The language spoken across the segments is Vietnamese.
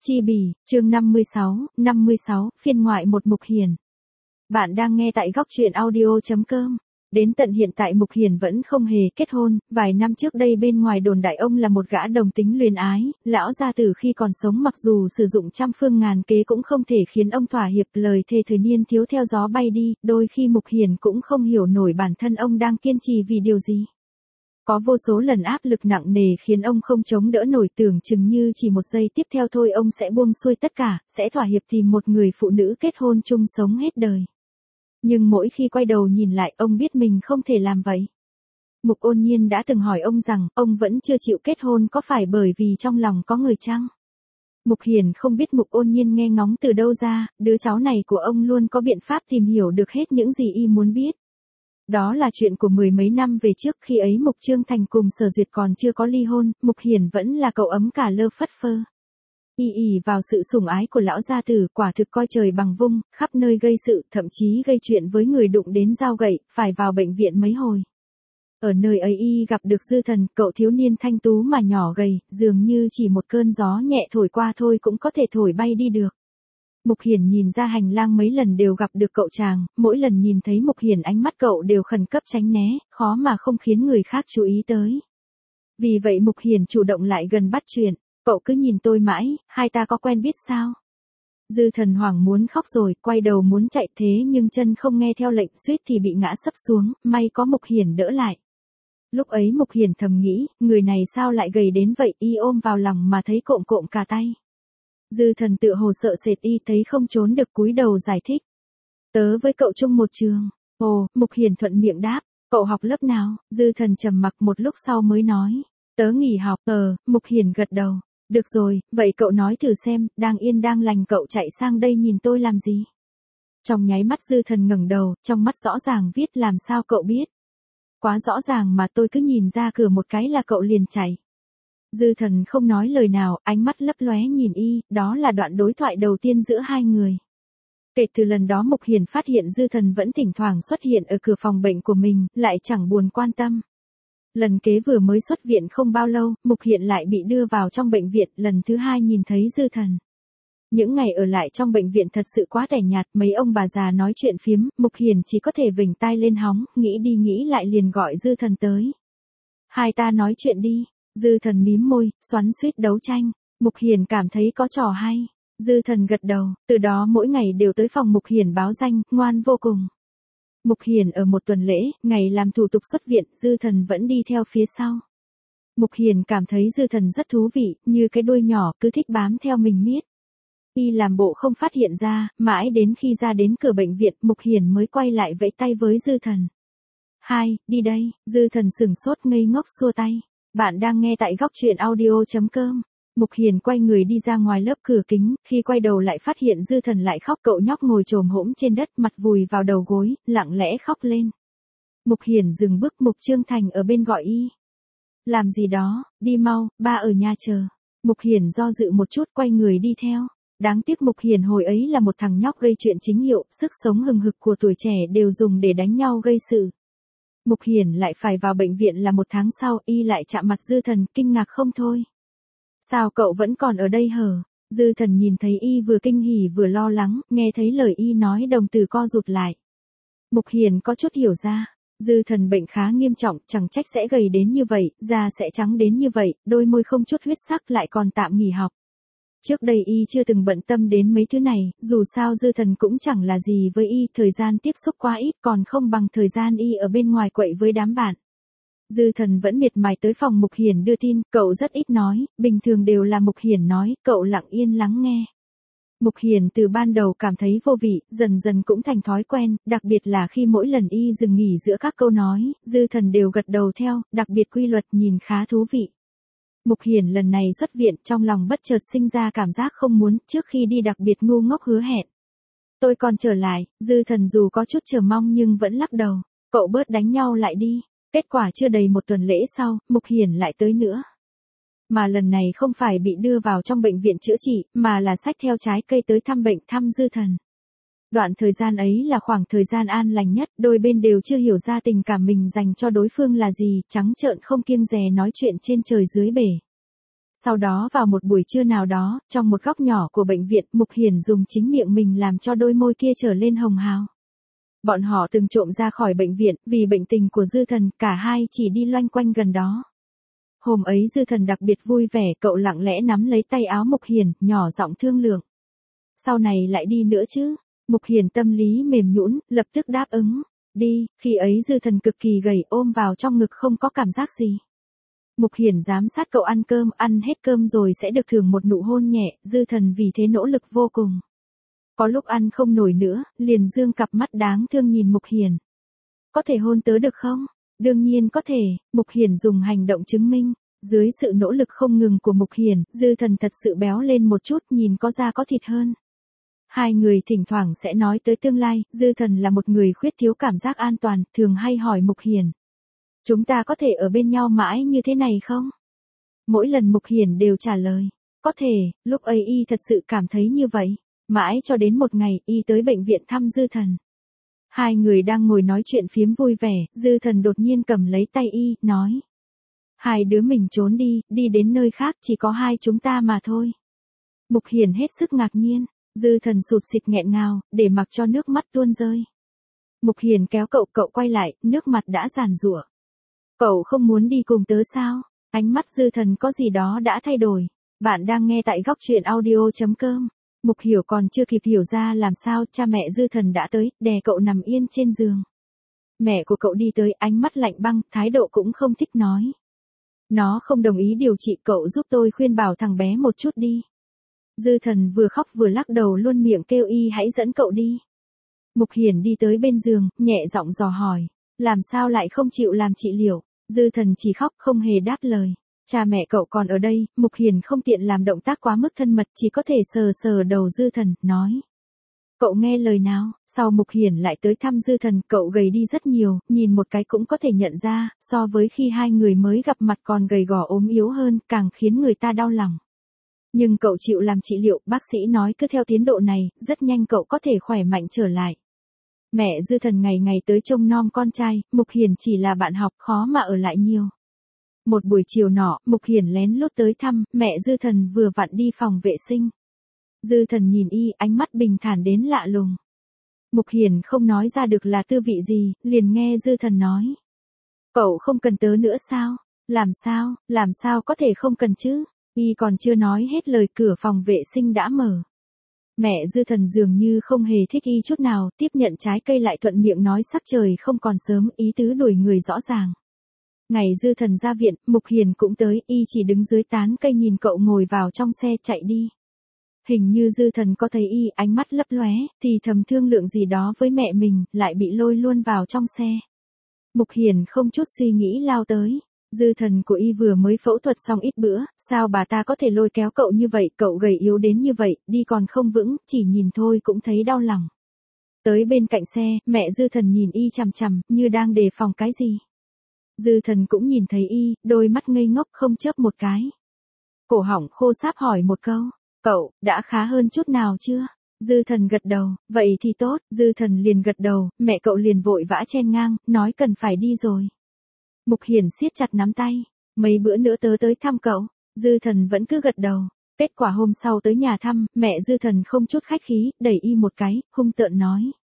Chi bì, chương 56, phiên ngoại một Mục Hiền. Bạn đang nghe tại góc truyện audio.com. Đến tận hiện tại Mục Hiền vẫn không hề kết hôn, vài năm trước đây bên ngoài đồn đại ông là một gã đồng tính luyến ái, lão gia tử khi còn sống mặc dù sử dụng trăm phương ngàn kế cũng không thể khiến ông thỏa hiệp, lời thề thời niên thiếu theo gió bay đi, đôi khi Mục Hiền cũng không hiểu nổi bản thân ông đang kiên trì vì điều gì. Có vô số lần áp lực nặng nề khiến ông không chống đỡ nổi, tưởng chừng như chỉ một giây tiếp theo thôi ông sẽ buông xuôi tất cả, sẽ thỏa hiệp tìm một người phụ nữ kết hôn chung sống hết đời. Nhưng mỗi khi quay đầu nhìn lại ông biết mình không thể làm vậy. Mục Ôn Nhiên đã từng hỏi ông rằng ông vẫn chưa chịu kết hôn có phải bởi vì trong lòng có người chăng? Mục Hiền không biết Mục Ôn Nhiên nghe ngóng từ đâu ra, đứa cháu này của ông luôn có biện pháp tìm hiểu được hết những gì y muốn biết. Đó là chuyện của mười mấy năm về trước, khi ấy Mục Trương Thành cùng Sở Duyệt còn chưa có ly hôn, Mục Hiền vẫn là cậu ấm cả lơ phất phơ. Y ỉ vào sự sủng ái của lão gia tử, quả thực coi trời bằng vung, khắp nơi gây sự, thậm chí gây chuyện với người đụng đến dao gậy, phải vào bệnh viện mấy hồi. Ở nơi ấy y gặp được Dư Thần, cậu thiếu niên thanh tú mà nhỏ gầy, dường như chỉ một cơn gió nhẹ thổi qua thôi cũng có thể thổi bay đi được. Mục Hiền nhìn ra hành lang mấy lần đều gặp được cậu chàng, mỗi lần nhìn thấy Mục Hiền ánh mắt cậu đều khẩn cấp tránh né, khó mà không khiến người khác chú ý tới. Vì vậy Mục Hiền chủ động lại gần bắt chuyện, cậu cứ nhìn tôi mãi, hai ta có quen biết sao? Dư Thần hoảng muốn khóc rồi, quay đầu muốn chạy thế nhưng chân không nghe theo lệnh, suýt thì bị ngã sấp xuống, may có Mục Hiền đỡ lại. Lúc ấy Mục Hiền thầm nghĩ, người này sao lại gầy đến vậy, y ôm vào lòng mà thấy cộm cộm cả tay. Dư Thần tựa hồ sợ sệt, y thấy không trốn được cúi đầu giải thích. Tớ với cậu chung một trường. Ồ, Mục Hiền thuận miệng đáp, cậu học lớp nào? Dư Thần trầm mặc một lúc sau mới nói. Tớ nghỉ học. Mục Hiền gật đầu. Được rồi, vậy cậu nói thử xem, đang yên đang lành cậu chạy sang đây nhìn tôi làm gì? Trong nháy mắt Dư Thần ngẩng đầu, trong mắt rõ ràng viết làm sao cậu biết? Quá rõ ràng mà tôi cứ nhìn ra cửa một cái là cậu liền chạy. Dư Thần không nói lời nào, ánh mắt lấp lóe nhìn y, đó là đoạn đối thoại đầu tiên giữa hai người. Kể từ lần đó Mục Hiền phát hiện Dư Thần vẫn thỉnh thoảng xuất hiện ở cửa phòng bệnh của mình, lại chẳng buồn quan tâm. Lần kế vừa mới xuất viện không bao lâu, Mục Hiền lại bị đưa vào trong bệnh viện, lần thứ hai nhìn thấy Dư Thần. Những ngày ở lại trong bệnh viện thật sự quá tẻ nhạt, mấy ông bà già nói chuyện phiếm, Mục Hiền chỉ có thể vểnh tai lên hóng, nghĩ đi nghĩ lại liền gọi Dư Thần tới. Hai ta nói chuyện đi. Dư Thần mím môi, xoắn xuýt đấu tranh. Mục Hiền cảm thấy có trò hay. Dư Thần gật đầu, từ đó mỗi ngày đều tới phòng Mục Hiền báo danh, ngoan vô cùng. Mục Hiền ở một tuần lễ, ngày làm thủ tục xuất viện, Dư Thần vẫn đi theo phía sau. Mục Hiền cảm thấy Dư Thần rất thú vị, như cái đuôi nhỏ cứ thích bám theo mình miết. Y làm bộ không phát hiện ra, mãi đến khi ra đến cửa bệnh viện, Mục Hiền mới quay lại vẫy tay với Dư Thần. Hai, đi đây. Dư Thần sửng sốt ngây ngốc xua tay. Bạn đang nghe tại góc truyện audio.com. Mục Hiền quay người đi ra ngoài lớp cửa kính, khi quay đầu lại phát hiện Dư Thần lại khóc, cậu nhóc ngồi chồm hổm trên đất, mặt vùi vào đầu gối, lặng lẽ khóc lên. Mục Hiền dừng bước, Mục Trương Thành ở bên gọi y. Làm gì đó, đi mau, ba ở nhà chờ. Mục Hiền do dự một chút quay người đi theo. Đáng tiếc Mục Hiền hồi ấy là một thằng nhóc gây chuyện chính hiệu, sức sống hừng hực của tuổi trẻ đều dùng để đánh nhau gây sự. Mục Hiền lại phải vào bệnh viện là một tháng sau, y lại chạm mặt Dư Thần, kinh ngạc không thôi. Sao cậu vẫn còn ở đây hở? Dư Thần nhìn thấy y vừa kinh hỉ vừa lo lắng, nghe thấy lời y nói đồng tử co rụt lại. Mục Hiền có chút hiểu ra, Dư Thần bệnh khá nghiêm trọng, chẳng trách sẽ gầy đến như vậy, da sẽ trắng đến như vậy, đôi môi không chút huyết sắc lại còn tạm nghỉ học. Trước đây y chưa từng bận tâm đến mấy thứ này, dù sao Dư Thần cũng chẳng là gì với y, thời gian tiếp xúc quá ít còn không bằng thời gian y ở bên ngoài quậy với đám bạn. Dư Thần vẫn miệt mài tới phòng Mục Hiền đưa tin, cậu rất ít nói, bình thường đều là Mục Hiền nói, cậu lặng yên lắng nghe. Mục Hiền từ ban đầu cảm thấy vô vị, dần dần cũng thành thói quen, đặc biệt là khi mỗi lần y dừng nghỉ giữa các câu nói, Dư Thần đều gật đầu theo, đặc biệt quy luật nhìn khá thú vị. Mục Hiền lần này xuất viện, trong lòng bất chợt sinh ra cảm giác không muốn, trước khi đi đặc biệt ngu ngốc hứa hẹn. Tôi còn trở lại. Dư Thần dù có chút chờ mong nhưng vẫn lắc đầu, cậu bớt đánh nhau lại đi. Kết quả chưa đầy một tuần lễ sau, Mục Hiền lại tới nữa. Mà lần này không phải bị đưa vào trong bệnh viện chữa trị, mà là xách theo trái cây tới thăm bệnh, thăm Dư Thần. Đoạn thời gian ấy là khoảng thời gian an lành nhất, đôi bên đều chưa hiểu ra tình cảm mình dành cho đối phương là gì, trắng trợn không kiêng dè nói chuyện trên trời dưới bể. Sau đó vào một buổi trưa nào đó, trong một góc nhỏ của bệnh viện, Mục Hiền dùng chính miệng mình làm cho đôi môi kia trở lên hồng hào. Bọn họ từng trộm ra khỏi bệnh viện, vì bệnh tình của Dư Thần, cả hai chỉ đi loanh quanh gần đó. Hôm ấy Dư Thần đặc biệt vui vẻ, cậu lặng lẽ nắm lấy tay áo Mục Hiền, nhỏ giọng thương lượng. Sau này lại đi nữa chứ? Mục Hiền tâm lý mềm nhũn, lập tức đáp ứng. Đi, khi ấy Dư Thần cực kỳ gầy, ôm vào trong ngực không có cảm giác gì. Mục Hiền giám sát cậu ăn cơm, ăn hết cơm rồi sẽ được thưởng một nụ hôn nhẹ, Dư Thần vì thế nỗ lực vô cùng. Có lúc ăn không nổi nữa, liền dương cặp mắt đáng thương nhìn Mục Hiền. Có thể hôn tớ được không? Đương nhiên có thể, Mục Hiền dùng hành động chứng minh. Dưới sự nỗ lực không ngừng của Mục Hiền, Dư Thần thật sự béo lên một chút, nhìn có da có thịt hơn. Hai người thỉnh thoảng sẽ nói tới tương lai, Dư Thần là một người khuyết thiếu cảm giác an toàn, thường hay hỏi Mục Hiền. Chúng ta có thể ở bên nhau mãi như thế này không? Mỗi lần Mục Hiền đều trả lời. Có thể, lúc ấy y thật sự cảm thấy như vậy. Mãi cho đến một ngày, y tới bệnh viện thăm Dư Thần. Hai người đang ngồi nói chuyện phiếm vui vẻ, Dư Thần đột nhiên cầm lấy tay y, nói. Hai đứa mình trốn đi, đi đến nơi khác, chỉ có hai chúng ta mà thôi. Mục Hiền hết sức ngạc nhiên, Dư Thần sụt sịt nghẹn ngào, để mặc cho nước mắt tuôn rơi. Mục Hiền kéo cậu quay lại, nước mặt đã giàn giụa. Cậu không muốn đi cùng tớ sao? Ánh mắt Dư Thần có gì đó đã thay đổi. Bạn đang nghe tại góc truyện audio.com. Mục Hiểu còn chưa kịp hiểu ra làm sao, cha mẹ Dư Thần đã tới, đè cậu nằm yên trên giường. Mẹ của cậu đi tới, ánh mắt lạnh băng, thái độ cũng không thích nói. Nó không đồng ý điều trị, cậu giúp tôi khuyên bảo thằng bé một chút đi. Dư Thần vừa khóc vừa lắc đầu luôn miệng kêu y hãy dẫn cậu đi. Mục Hiền đi tới bên giường, nhẹ giọng dò hỏi. Làm sao lại không chịu làm trị liệu? Dư Thần chỉ khóc không hề đáp lời. Cha mẹ cậu còn ở đây, Mục Hiền không tiện làm động tác quá mức thân mật, chỉ có thể sờ sờ đầu Dư Thần, nói. Cậu nghe lời nào? Sau Mục Hiền lại tới thăm Dư Thần, cậu gầy đi rất nhiều, nhìn một cái cũng có thể nhận ra, so với khi hai người mới gặp mặt còn gầy gò ốm yếu hơn, càng khiến người ta đau lòng. Nhưng cậu chịu làm trị liệu, bác sĩ nói cứ theo tiến độ này, rất nhanh cậu có thể khỏe mạnh trở lại. Mẹ Dư Thần ngày ngày tới trông nom con trai, Mục Hiền chỉ là bạn học, khó mà ở lại nhiều. Một buổi chiều nọ, Mục Hiền lén lút tới thăm, mẹ Dư Thần vừa vặn đi phòng vệ sinh. Dư Thần nhìn y, ánh mắt bình thản đến lạ lùng. Mục Hiền không nói ra được là tư vị gì, liền nghe Dư Thần nói. Cậu không cần tớ nữa sao? Làm sao có thể không cần chứ? Y còn chưa nói hết lời, cửa phòng vệ sinh đã mở. Mẹ Dư Thần dường như không hề thích y chút nào, tiếp nhận trái cây lại thuận miệng nói sắc trời không còn sớm, ý tứ đuổi người rõ ràng. Ngày Dư Thần ra viện, Mục Hiền cũng tới, y chỉ đứng dưới tán cây nhìn cậu ngồi vào trong xe chạy đi. Hình như Dư Thần có thấy y, ánh mắt lấp lóe, thì thầm thương lượng gì đó với mẹ mình, lại bị lôi luôn vào trong xe. Mục Hiền không chút suy nghĩ lao tới. Dư Thần của y vừa mới phẫu thuật xong ít bữa, sao bà ta có thể lôi kéo cậu như vậy, cậu gầy yếu đến như vậy, đi còn không vững, chỉ nhìn thôi cũng thấy đau lòng. Tới bên cạnh xe, mẹ Dư Thần nhìn y chằm chằm, như đang đề phòng cái gì. Dư Thần cũng nhìn thấy y, đôi mắt ngây ngốc không chớp một cái. Cổ họng khô sáp hỏi một câu, cậu, đã khá hơn chút nào chưa? Dư Thần gật đầu, vậy thì tốt, Dư Thần liền gật đầu, mẹ cậu liền vội vã chen ngang, nói cần phải đi rồi. Mục Hiền siết chặt nắm tay, mấy bữa nữa tớ tới thăm cậu, Dư Thần vẫn cứ gật đầu. Kết quả hôm sau tới nhà thăm, mẹ Dư Thần không chút khách khí, đẩy y một cái, hung tợn nói.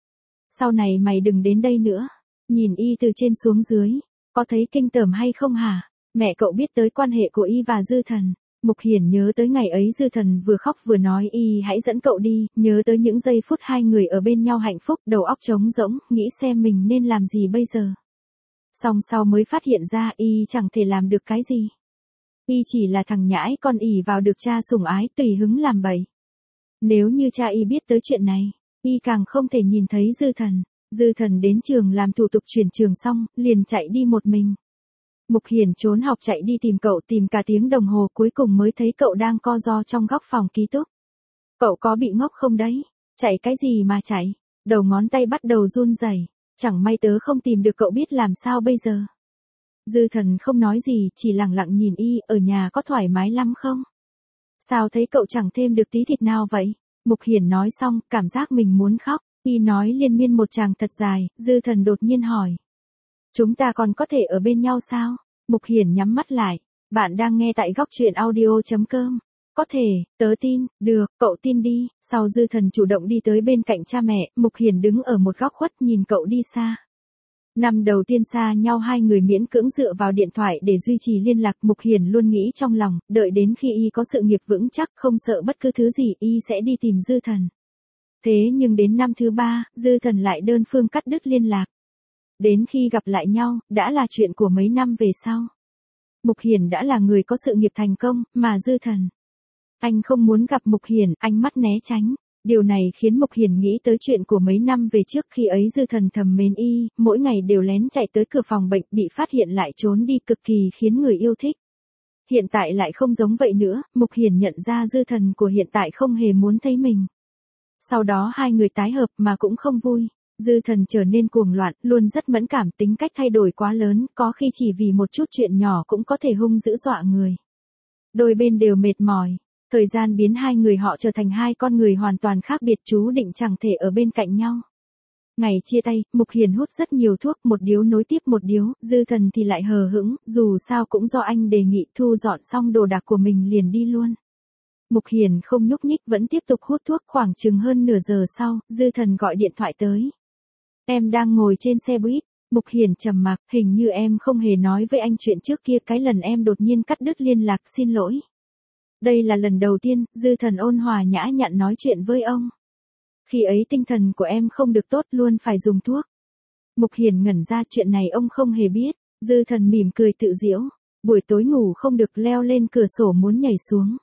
Sau này mày đừng đến đây nữa. Nhìn y từ trên xuống dưới, có thấy kinh tởm hay không hả? Mẹ cậu biết tới quan hệ của y và Dư Thần. Mục Hiền nhớ tới ngày ấy Dư Thần vừa khóc vừa nói y hãy dẫn cậu đi, nhớ tới những giây phút hai người ở bên nhau hạnh phúc, đầu óc trống rỗng, nghĩ xem mình nên làm gì bây giờ. Song sau mới phát hiện ra y chẳng thể làm được cái gì. Y chỉ là thằng nhãi con ỷ vào được cha sủng ái tùy hứng làm bậy. Nếu như cha y biết tới chuyện này, y càng không thể nhìn thấy Dư Thần. Dư Thần đến trường làm thủ tục chuyển trường xong, liền chạy đi một mình. Mục Hiền trốn học chạy đi tìm cậu, tìm cả tiếng đồng hồ, cuối cùng mới thấy cậu đang co ro trong góc phòng ký túc. Cậu có bị ngốc không đấy? Chạy cái gì mà chạy? Đầu ngón tay bắt đầu run rẩy. Chẳng may tớ không tìm được cậu biết làm sao bây giờ. Dư Thần không nói gì, chỉ lặng lặng nhìn y, ở nhà có thoải mái lắm không? Sao thấy cậu chẳng thêm được tí thịt nào vậy? Mục Hiền nói xong, cảm giác mình muốn khóc. Y nói liên miên một tràng thật dài, Dư Thần đột nhiên hỏi. Chúng ta còn có thể ở bên nhau sao? Mục Hiền nhắm mắt lại. Bạn đang nghe tại góc truyện audio.com. Có thể, tớ tin, được, cậu tin đi. Sau Dư Thần chủ động đi tới bên cạnh cha mẹ, Mục Hiền đứng ở một góc khuất nhìn cậu đi xa. Năm đầu tiên xa nhau hai người miễn cưỡng dựa vào điện thoại để duy trì liên lạc. Mục Hiền luôn nghĩ trong lòng, đợi đến khi y có sự nghiệp vững chắc không sợ bất cứ thứ gì y sẽ đi tìm Dư Thần. Thế nhưng đến năm thứ 3, Dư Thần lại đơn phương cắt đứt liên lạc. Đến khi gặp lại nhau, đã là chuyện của mấy năm về sau. Mục Hiền đã là người có sự nghiệp thành công, mà Dư Thần. Anh không muốn gặp Mục Hiền, ánh mắt né tránh. Điều này khiến Mục Hiền nghĩ tới chuyện của mấy năm về trước khi ấy Dư Thần thầm mến y, mỗi ngày đều lén chạy tới cửa phòng bệnh bị phát hiện lại trốn đi cực kỳ khiến người yêu thích. Hiện tại lại không giống vậy nữa, Mục Hiền nhận ra Dư Thần của hiện tại không hề muốn thấy mình. Sau đó hai người tái hợp mà cũng không vui. Dư Thần trở nên cuồng loạn, luôn rất mẫn cảm, tính cách thay đổi quá lớn, có khi chỉ vì một chút chuyện nhỏ cũng có thể hung dữ dọa người. Đôi bên đều mệt mỏi. Thời gian biến hai người họ trở thành hai con người hoàn toàn khác biệt, chú định chẳng thể ở bên cạnh nhau. Ngày chia tay, Mục Hiền hút rất nhiều thuốc, một điếu nối tiếp một điếu, Dư Thần thì lại hờ hững, dù sao cũng do anh đề nghị, thu dọn xong đồ đạc của mình liền đi luôn. Mục Hiền không nhúc nhích vẫn tiếp tục hút thuốc. Khoảng chừng hơn nửa giờ sau, Dư Thần gọi điện thoại tới. Em đang ngồi trên xe buýt. Mục Hiền trầm mặc, hình như em không hề nói với anh chuyện trước kia, cái lần em đột nhiên cắt đứt liên lạc, xin lỗi. Đây là lần đầu tiên, Dư Thần ôn hòa nhã nhặn nói chuyện với ông. Khi ấy tinh thần của em không được tốt, luôn phải dùng thuốc. Mục Hiền ngẩn ra, chuyện này ông không hề biết. Dư Thần mỉm cười tự giễu. Buổi tối ngủ không được, leo lên cửa sổ muốn nhảy xuống.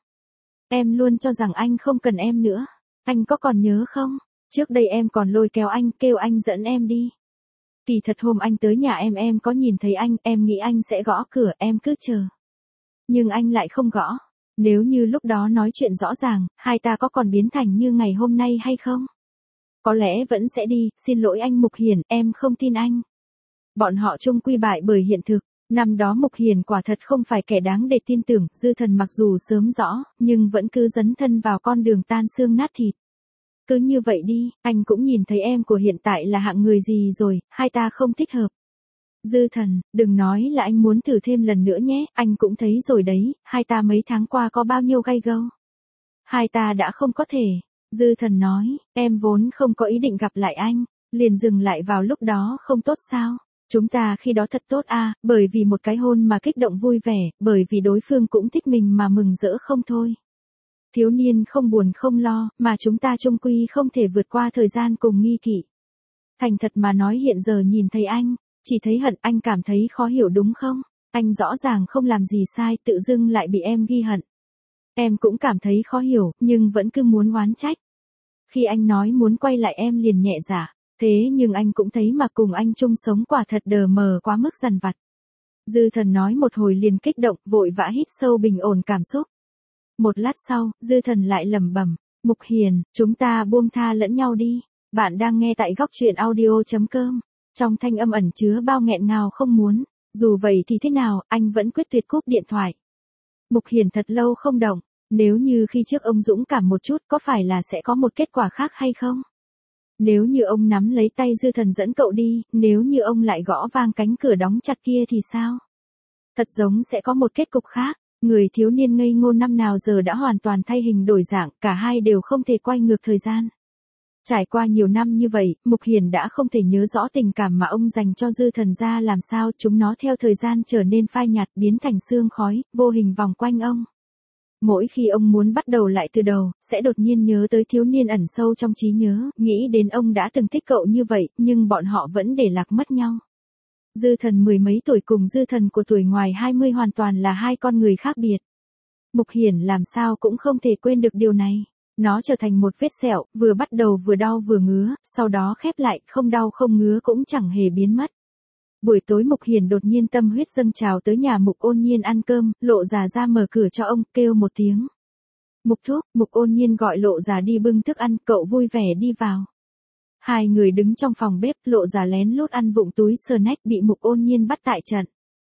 Em luôn cho rằng anh không cần em nữa. Anh có còn nhớ không? Trước đây em còn lôi kéo anh, kêu anh dẫn em đi. Kỳ thật hôm anh tới nhà em có nhìn thấy anh, em nghĩ anh sẽ gõ cửa, em cứ chờ. Nhưng anh lại không gõ. Nếu như lúc đó nói chuyện rõ ràng, hai ta có còn biến thành như ngày hôm nay hay không? Có lẽ vẫn sẽ đi, xin lỗi anh Mục Hiền, em không tin anh. Bọn họ chung quy bại bởi hiện thực. Năm đó Mục Hiền quả thật không phải kẻ đáng để tin tưởng, Dư Thần mặc dù sớm rõ, nhưng vẫn cứ dấn thân vào con đường tan xương nát thịt. Cứ như vậy đi, anh cũng nhìn thấy em của hiện tại là hạng người gì rồi, hai ta không thích hợp. Dư Thần, đừng nói là anh muốn thử thêm lần nữa nhé, anh cũng thấy rồi đấy, hai ta mấy tháng qua có bao nhiêu gay go. Hai ta đã không có thể. Dư Thần nói, em vốn không có ý định gặp lại anh, liền dừng lại vào lúc đó không tốt sao? Chúng ta khi đó thật tốt à, bởi vì một cái hôn mà kích động vui vẻ, bởi vì đối phương cũng thích mình mà mừng rỡ không thôi. Thiếu niên không buồn không lo, mà chúng ta chung quy không thể vượt qua thời gian cùng nghi kỵ. Thành thật mà nói hiện giờ nhìn thấy anh, chỉ thấy hận, anh cảm thấy khó hiểu đúng không? Anh rõ ràng không làm gì sai, tự dưng lại bị em ghi hận. Em cũng cảm thấy khó hiểu, nhưng vẫn cứ muốn oán trách. Khi anh nói muốn quay lại em liền nhẹ dạ, thế nhưng anh cũng thấy mà cùng anh chung sống quả thật đờ mờ quá mức dằn vặt. Dư Thần nói một hồi liền kích động, vội vã hít sâu bình ổn cảm xúc. Một lát sau, Dư Thần lại lẩm bẩm, Mục Hiền, chúng ta buông tha lẫn nhau đi. Bạn đang nghe tại góc truyện audio.com. Trong thanh âm ẩn chứa bao nghẹn ngào không muốn. Dù vậy thì thế nào, anh vẫn quyết tuyệt cúp điện thoại. Mục Hiền thật lâu không động. Nếu như khi trước ông dũng cảm một chút, có phải là sẽ có một kết quả khác hay không? Nếu như ông nắm lấy tay Dư Thần dẫn cậu đi, nếu như ông lại gõ vang cánh cửa đóng chặt kia thì sao? Thật giống sẽ có một kết cục khác. Người thiếu niên ngây ngô năm nào giờ đã hoàn toàn thay hình đổi dạng, cả hai đều không thể quay ngược thời gian. Trải qua nhiều năm như vậy, Mục Hiền đã không thể nhớ rõ tình cảm mà ông dành cho Dư Thần ra làm sao, chúng nó theo thời gian trở nên phai nhạt, biến thành sương khói, vô hình vòng quanh ông. Mỗi khi ông muốn bắt đầu lại từ đầu, sẽ đột nhiên nhớ tới thiếu niên ẩn sâu trong trí nhớ, nghĩ đến ông đã từng thích cậu như vậy, nhưng bọn họ vẫn để lạc mất nhau. Dư Thần mười mấy tuổi cùng Dư Thần của tuổi ngoài 20 hoàn toàn là hai con người khác biệt. Mục Hiền làm sao cũng không thể quên được điều này. Nó trở thành một vết sẹo, vừa bắt đầu vừa đau vừa ngứa, sau đó khép lại, không đau không ngứa cũng chẳng hề biến mất. Buổi tối Mục Hiền đột nhiên tâm huyết dâng trào tới nhà Mục Ôn Nhiên ăn cơm, Lộ Già ra mở cửa cho ông, kêu một tiếng. Mục thúc, Mục Ôn Nhiên gọi Lộ Già đi bưng thức ăn, cậu vui vẻ đi vào. Hai người đứng trong phòng bếp, Lộ Già lén lút ăn vụng túi snack bị Mục Ôn Nhiên bắt tại trận.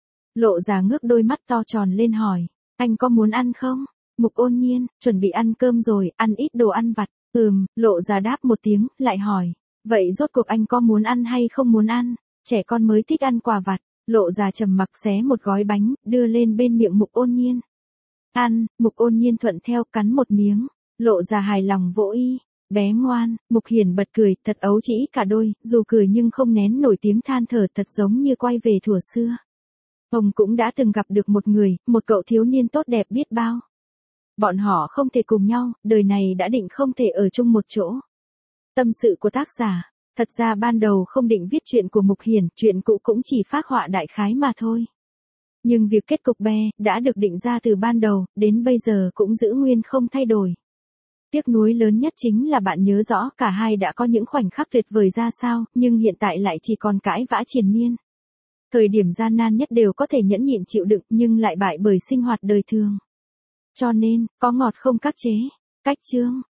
Lộ Già ngước đôi mắt to tròn lên hỏi, anh có muốn ăn không? Mục Ôn Nhiên, chuẩn bị ăn cơm rồi, ăn ít đồ ăn vặt. Lộ Già đáp một tiếng, lại hỏi, vậy rốt cuộc anh có muốn ăn hay không muốn ăn? Trẻ con mới thích ăn quà vặt. Lộ Già trầm mặc xé một gói bánh, đưa lên bên miệng Mục Ôn Nhiên. Ăn, Mục Ôn Nhiên thuận theo cắn một miếng. Lộ Già hài lòng vỗ y. Bé ngoan, Mục Hiền bật cười, thật ấu trĩ cả đôi, dù cười nhưng không nén nổi tiếng than thở, thật giống như quay về thuở xưa. Ông cũng đã từng gặp được một người, một cậu thiếu niên tốt đẹp biết bao. Bọn họ không thể cùng nhau, đời này đã định không thể ở chung một chỗ. Tâm sự của tác giả. Thật ra ban đầu không định viết chuyện của Mục Hiền, chuyện cũ cũng chỉ phác họa đại khái mà thôi. Nhưng việc kết cục be đã được định ra từ ban đầu, đến bây giờ cũng giữ nguyên không thay đổi. Tiếc nuối lớn nhất chính là bạn nhớ rõ cả hai đã có những khoảnh khắc tuyệt vời ra sao, nhưng hiện tại lại chỉ còn cãi vã triền miên. Thời điểm gian nan nhất đều có thể nhẫn nhịn chịu đựng nhưng lại bại bởi sinh hoạt đời thường. Cho nên, có ngọt không các chế. Cách chương.